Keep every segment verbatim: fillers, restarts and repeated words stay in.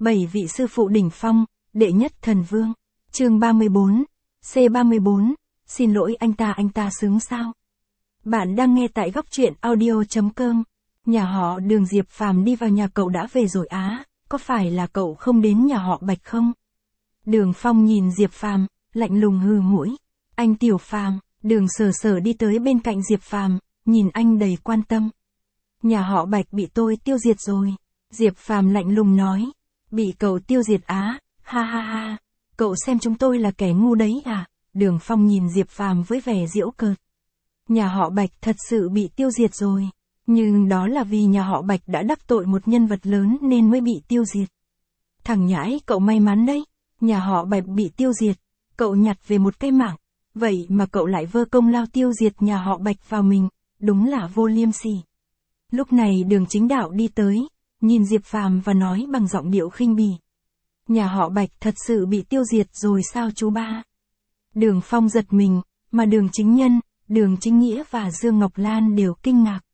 Bảy vị sư phụ đỉnh phong, đệ nhất thần vương. Chương ba mươi bốn, C ba mươi bốn, xin lỗi anh ta anh ta sướng sao? Bạn đang nghe tại góc truyện audio.com. Nhà họ Đường Diệp Phàm đi vào nhà cậu đã về rồi á, có phải là cậu không đến nhà họ Bạch không? Đường Phong nhìn Diệp Phàm, lạnh lùng hừ mũi. Anh Tiểu Phàm, Đường Sở Sở đi tới bên cạnh Diệp Phàm, nhìn anh đầy quan tâm. Nhà họ Bạch bị tôi tiêu diệt rồi. Diệp Phàm lạnh lùng nói. Bị cậu tiêu diệt á, ha ha ha, cậu xem chúng tôi là kẻ ngu đấy à? Đường Phong nhìn Diệp Phàm với vẻ giễu cợt. Nhà họ Bạch thật sự bị tiêu diệt rồi, nhưng đó là vì nhà họ Bạch đã đắc tội một nhân vật lớn nên mới bị tiêu diệt. Thằng nhãi cậu may mắn đấy, nhà họ Bạch bị tiêu diệt, cậu nhặt về một cái mạng, vậy mà cậu lại vơ công lao tiêu diệt nhà họ Bạch vào mình, đúng là vô liêm sỉ. Lúc này Đường Chính Đạo đi tới, nhìn Diệp Phàm và nói bằng giọng điệu khinh bỉ. Nhà họ Bạch thật sự bị tiêu diệt rồi sao chú ba? Đường Phong giật mình, mà Đường Chính Nhân, Đường Chính Nghĩa và Dương Ngọc Lan đều kinh ngạc.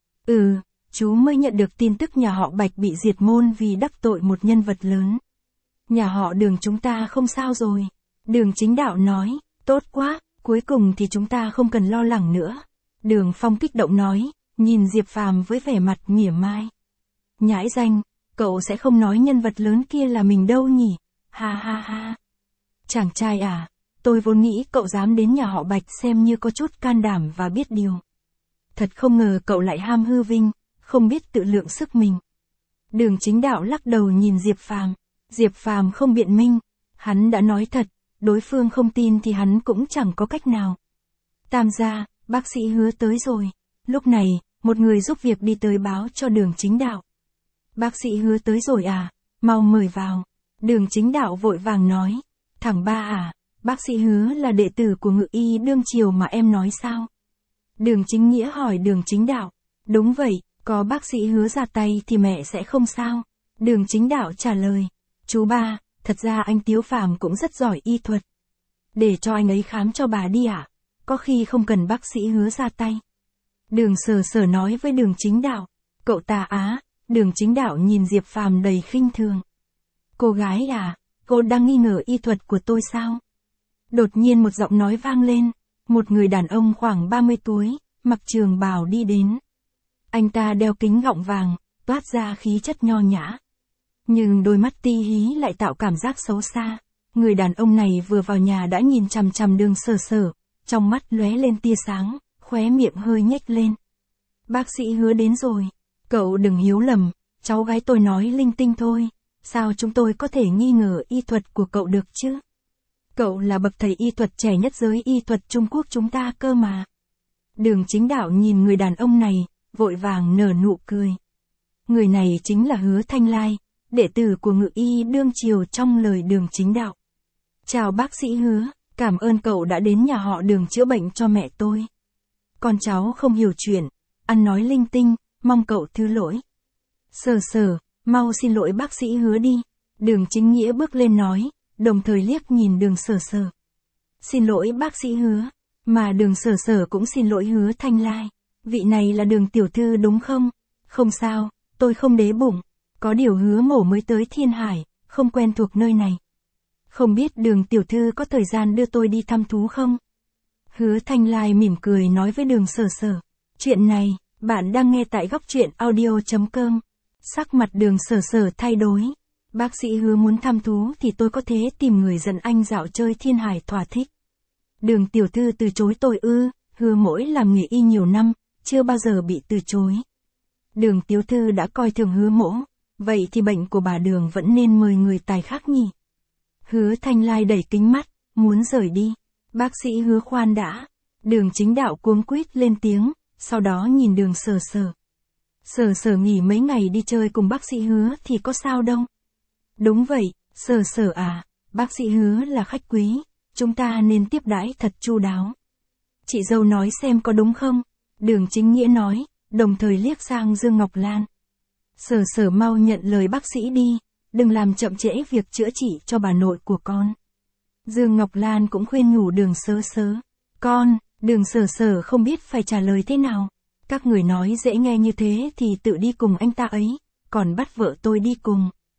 Ừ, chú mới nhận được tin tức nhà họ Bạch bị diệt môn vì đắc tội một nhân vật lớn. Nhà họ Đường chúng ta không sao rồi. Đường Chính Đạo nói, tốt quá, cuối cùng thì chúng ta không cần lo lắng nữa. Đường Phong kích động nói, nhìn Diệp Phàm với vẻ mặt mỉa mai. Nhãi danh, cậu sẽ không nói nhân vật lớn kia là mình đâu nhỉ? Ha ha ha. Chàng trai à, tôi vốn nghĩ cậu dám đến nhà họ Bạch xem như có chút can đảm và biết điều. Thật không ngờ cậu lại ham hư vinh, không biết tự lượng sức mình. Đường Chính Đạo lắc đầu nhìn Diệp Phàm. Diệp Phàm không biện minh, hắn đã nói thật, đối phương không tin thì hắn cũng chẳng có cách nào. Tam gia, bác sĩ Hứa tới rồi. Lúc này, một người giúp việc đi tới báo cho Đường Chính Đạo. Bác sĩ Hứa tới rồi à, mau mời vào. Đường Chính Đạo vội vàng nói. Thằng ba à, bác sĩ Hứa là đệ tử của Ngự Y đương triều mà em nói sao? Đường Chính Nghĩa hỏi Đường Chính Đạo. Đúng vậy, có bác sĩ Hứa ra tay thì mẹ sẽ không sao. Đường Chính Đạo trả lời. Chú ba, thật ra anh Tiếu Phàm cũng rất giỏi y thuật. Để cho anh ấy khám cho bà đi ạ, à? Có khi không cần bác sĩ Hứa ra tay. Đường Sở Sở nói với Đường Chính Đạo. Cậu ta á, Đường Chính Đạo nhìn Diệp Phàm đầy khinh thường. Cô gái à, cô đang nghi ngờ y thuật của tôi sao? Đột nhiên một giọng nói vang lên, một người đàn ông khoảng ba mươi tuổi, mặc trường bào đi đến. Anh ta đeo kính gọng vàng, toát ra khí chất nho nhã. Nhưng đôi mắt ti hí lại tạo cảm giác xấu xa. Người đàn ông này vừa vào nhà đã nhìn chằm chằm Đường Sở Sở, trong mắt lóe lên tia sáng, khóe miệng hơi nhếch lên. Bác sĩ Hứa đến rồi. Cậu đừng hiếu lầm, cháu gái tôi nói linh tinh thôi, sao chúng tôi có thể nghi ngờ y thuật của cậu được chứ? Cậu là bậc thầy y thuật trẻ nhất giới y thuật Trung Quốc chúng ta cơ mà. Đường Chính Đạo nhìn người đàn ông này, vội vàng nở nụ cười. Người này chính là Hứa Thanh Lai, đệ tử của Ngự Y đương triều trong lời Đường Chính Đạo. Chào bác sĩ Hứa, cảm ơn cậu đã đến nhà họ Đường chữa bệnh cho mẹ tôi. Con cháu không hiểu chuyện, ăn nói linh tinh, mong cậu thứ lỗi. Sở Sở, mau xin lỗi bác sĩ Hứa đi. Đường Chính Nghĩa bước lên nói, đồng thời liếc nhìn Đường Sở Sở. Xin lỗi bác sĩ Hứa, mà Đường Sở Sở cũng xin lỗi Hứa Thanh Lai. Vị này là Đường tiểu thư đúng không? Không sao, tôi không đế bụng. Có điều Hứa mổ mới tới Thiên Hải, không quen thuộc nơi này. Không biết Đường tiểu thư có thời gian đưa tôi đi thăm thú không? Hứa Thanh Lai mỉm cười nói với Đường Sở Sở. Chuyện này, bạn đang nghe tại góc truyện audio.com. Sắc mặt Đường Sở Sở thay đổi. Bác sĩ Hứa muốn thăm thú thì tôi có thể tìm người dẫn anh dạo chơi Thiên Hải thỏa thích. Đường tiểu thư từ chối tôi ư? Hứa mỗi làm nghề y nhiều năm, chưa bao giờ bị từ chối. Đường tiểu thư đã coi thường Hứa mỗ, vậy thì bệnh của bà Đường vẫn nên mời người tài khác nhỉ? Hứa Thanh Lai đẩy kính mắt, muốn rời đi. Bác sĩ Hứa khoan đã. Đường Chính Đạo cuống quýt lên tiếng, sau đó nhìn Đường Sở Sở. Sở Sở nghỉ mấy ngày đi chơi cùng bác sĩ Hứa thì có sao đâu. Đúng vậy, Sở Sở à, bác sĩ Hứa là khách quý, chúng ta nên tiếp đãi thật chu đáo. Chị dâu nói xem có đúng không? Đường Chính Nghĩa nói, đồng thời liếc sang Dương Ngọc Lan. Sở Sở mau nhận lời bác sĩ đi, đừng làm chậm trễ việc chữa trị cho bà nội của con. Dương Ngọc Lan cũng khuyên nhủ Đường Sở Sở. Con, Đường Sở Sở không biết phải trả lời thế nào. Các người nói dễ nghe như thế thì tự đi cùng anh ta ấy, còn bắt vợ tôi đi cùng.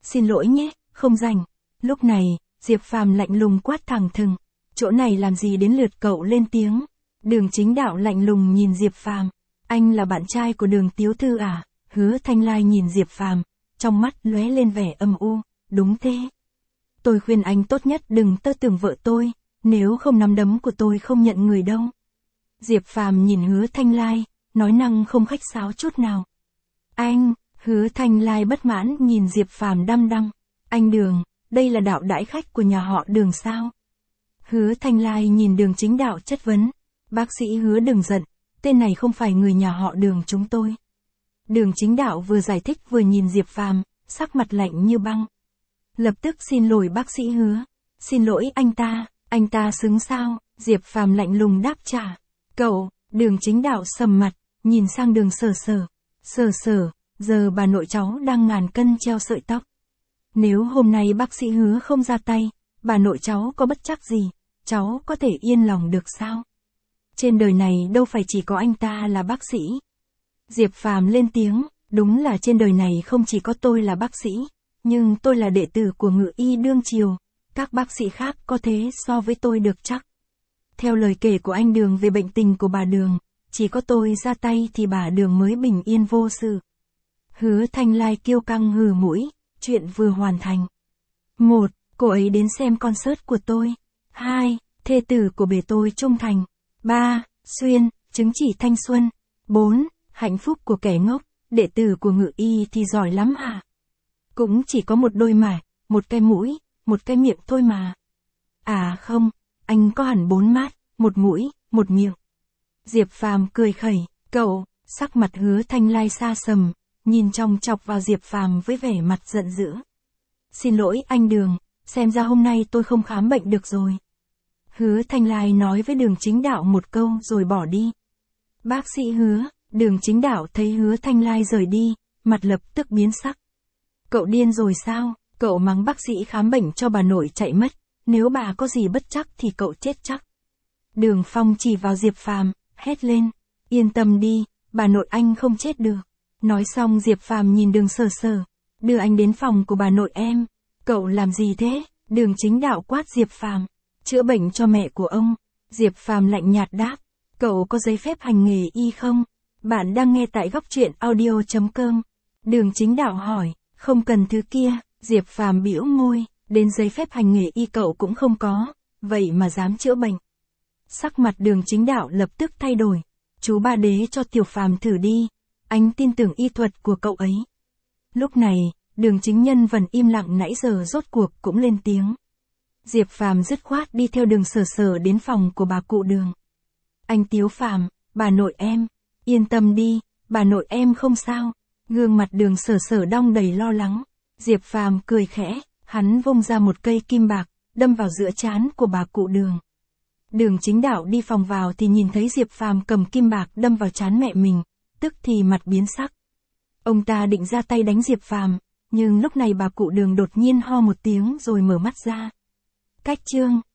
xin lỗi nhé, không rảnh. Lúc này, Diệp Phàm lạnh lùng quát thẳng thừng, chỗ này làm gì đến lượt cậu lên tiếng. Đường Chính Đạo lạnh lùng nhìn Diệp Phàm, anh là bạn trai của Đường tiểu thư à? Hứa Thanh Lai nhìn Diệp Phàm, trong mắt lóe lên vẻ âm u, đúng thế. Tôi khuyên anh tốt nhất đừng tơ tưởng vợ tôi, nếu không nắm đấm của tôi không nhận người đâu. Diệp Phàm nhìn Hứa Thanh Lai, nói năng không khách sáo chút nào. Anh, Hứa Thanh Lai bất mãn nhìn Diệp Phàm đăm đăm, anh Đường, đây là đạo đãi khách của nhà họ Đường sao? Hứa Thanh Lai nhìn Đường Chính Đạo chất vấn, bác sĩ Hứa đừng giận, tên này không phải người nhà họ Đường chúng tôi. Đường Chính Đạo vừa giải thích vừa nhìn Diệp Phàm, sắc mặt lạnh như băng. Lập tức xin lỗi bác sĩ Hứa, xin lỗi anh ta, anh ta xứng sao? Diệp Phàm lạnh lùng đáp trả. Cậu, Đường Chính Đạo sầm mặt, nhìn sang Đường Sở Sở. Sở Sở, giờ bà nội cháu đang ngàn cân treo sợi tóc. Nếu hôm nay bác sĩ Hứa không ra tay, bà nội cháu có bất trắc gì, cháu có thể yên lòng được sao? Trên đời này đâu phải chỉ có anh ta là bác sĩ. Diệp Phàm lên tiếng, đúng là trên đời này không chỉ có tôi là bác sĩ, nhưng tôi là đệ tử của Ngự y đương triều, các bác sĩ khác có thế so với tôi được chắc. Theo lời kể của anh Đường về bệnh tình của bà Đường, chỉ có tôi ra tay thì bà Đường mới bình yên vô sự. Hứa Thanh Lai kiêu căng hừ mũi, chuyện vừa hoàn thành. Một, cô ấy đến xem concert của tôi. Hai, thê tử của bề tôi trung thành. Ba, xuyên, chứng chỉ thanh xuân. Bốn, hạnh phúc của kẻ ngốc, đệ tử của Ngự y thì giỏi lắm hả? Cũng chỉ có một đôi mà, một cái mũi, một cái miệng thôi mà. À không, anh có hẳn bốn mắt, một mũi, một miệng. Diệp Phàm cười khẩy, cậu, sắc mặt Hứa Thanh Lai xa sầm, nhìn chòng chọc vào Diệp Phàm với vẻ mặt giận dữ. Xin lỗi anh Đường, xem ra hôm nay tôi không khám bệnh được rồi. Hứa Thanh Lai nói với Đường Chính Đạo một câu rồi bỏ đi. Bác sĩ Hứa, Đường Chính Đạo thấy Hứa Thanh Lai rời đi, mặt lập tức biến sắc. Cậu điên rồi sao? Cậu mắng bác sĩ khám bệnh cho bà nội chạy mất, nếu bà có gì bất trắc thì cậu chết chắc. Đường Phong chỉ vào Diệp Phàm, hét lên, yên tâm đi, bà nội anh không chết được. Nói xong Diệp Phàm nhìn Đường Sở Sở, đưa anh đến phòng của bà nội em. Cậu làm gì thế? Đường Chính Đạo quát Diệp Phàm, chữa bệnh cho mẹ của ông. Diệp Phàm lạnh nhạt đáp, cậu có giấy phép hành nghề y không? Bạn đang nghe tại góc truyện audio chấm com. Đường Chính Đạo hỏi, không cần thứ kia. Diệp Phàm bĩu môi, đến giấy phép hành nghề y cậu cũng không có, vậy mà dám chữa bệnh. Sắc mặt Đường Chính Đạo lập tức thay đổi, chú ba đế cho Tiểu Phàm thử đi, anh tin tưởng y thuật của cậu ấy. Lúc này, Đường Chính Nhân vẫn im lặng nãy giờ rốt cuộc cũng lên tiếng. Diệp Phàm dứt khoát đi theo Đường Sở Sở đến phòng của bà cụ Đường. Anh Tiếu Phàm, bà nội em, yên tâm đi, bà nội em không sao. Gương mặt Đường Sở Sở đong đầy lo lắng. Diệp Phàm cười khẽ, hắn vung ra một cây kim bạc, đâm vào giữa trán của bà cụ Đường. Đường Chính Đạo đi phòng vào thì nhìn thấy Diệp Phàm cầm kim bạc đâm vào trán mẹ mình, tức thì mặt biến sắc. Ông ta định ra tay đánh Diệp Phàm, nhưng lúc này bà cụ Đường đột nhiên ho một tiếng rồi mở mắt ra. Cách chương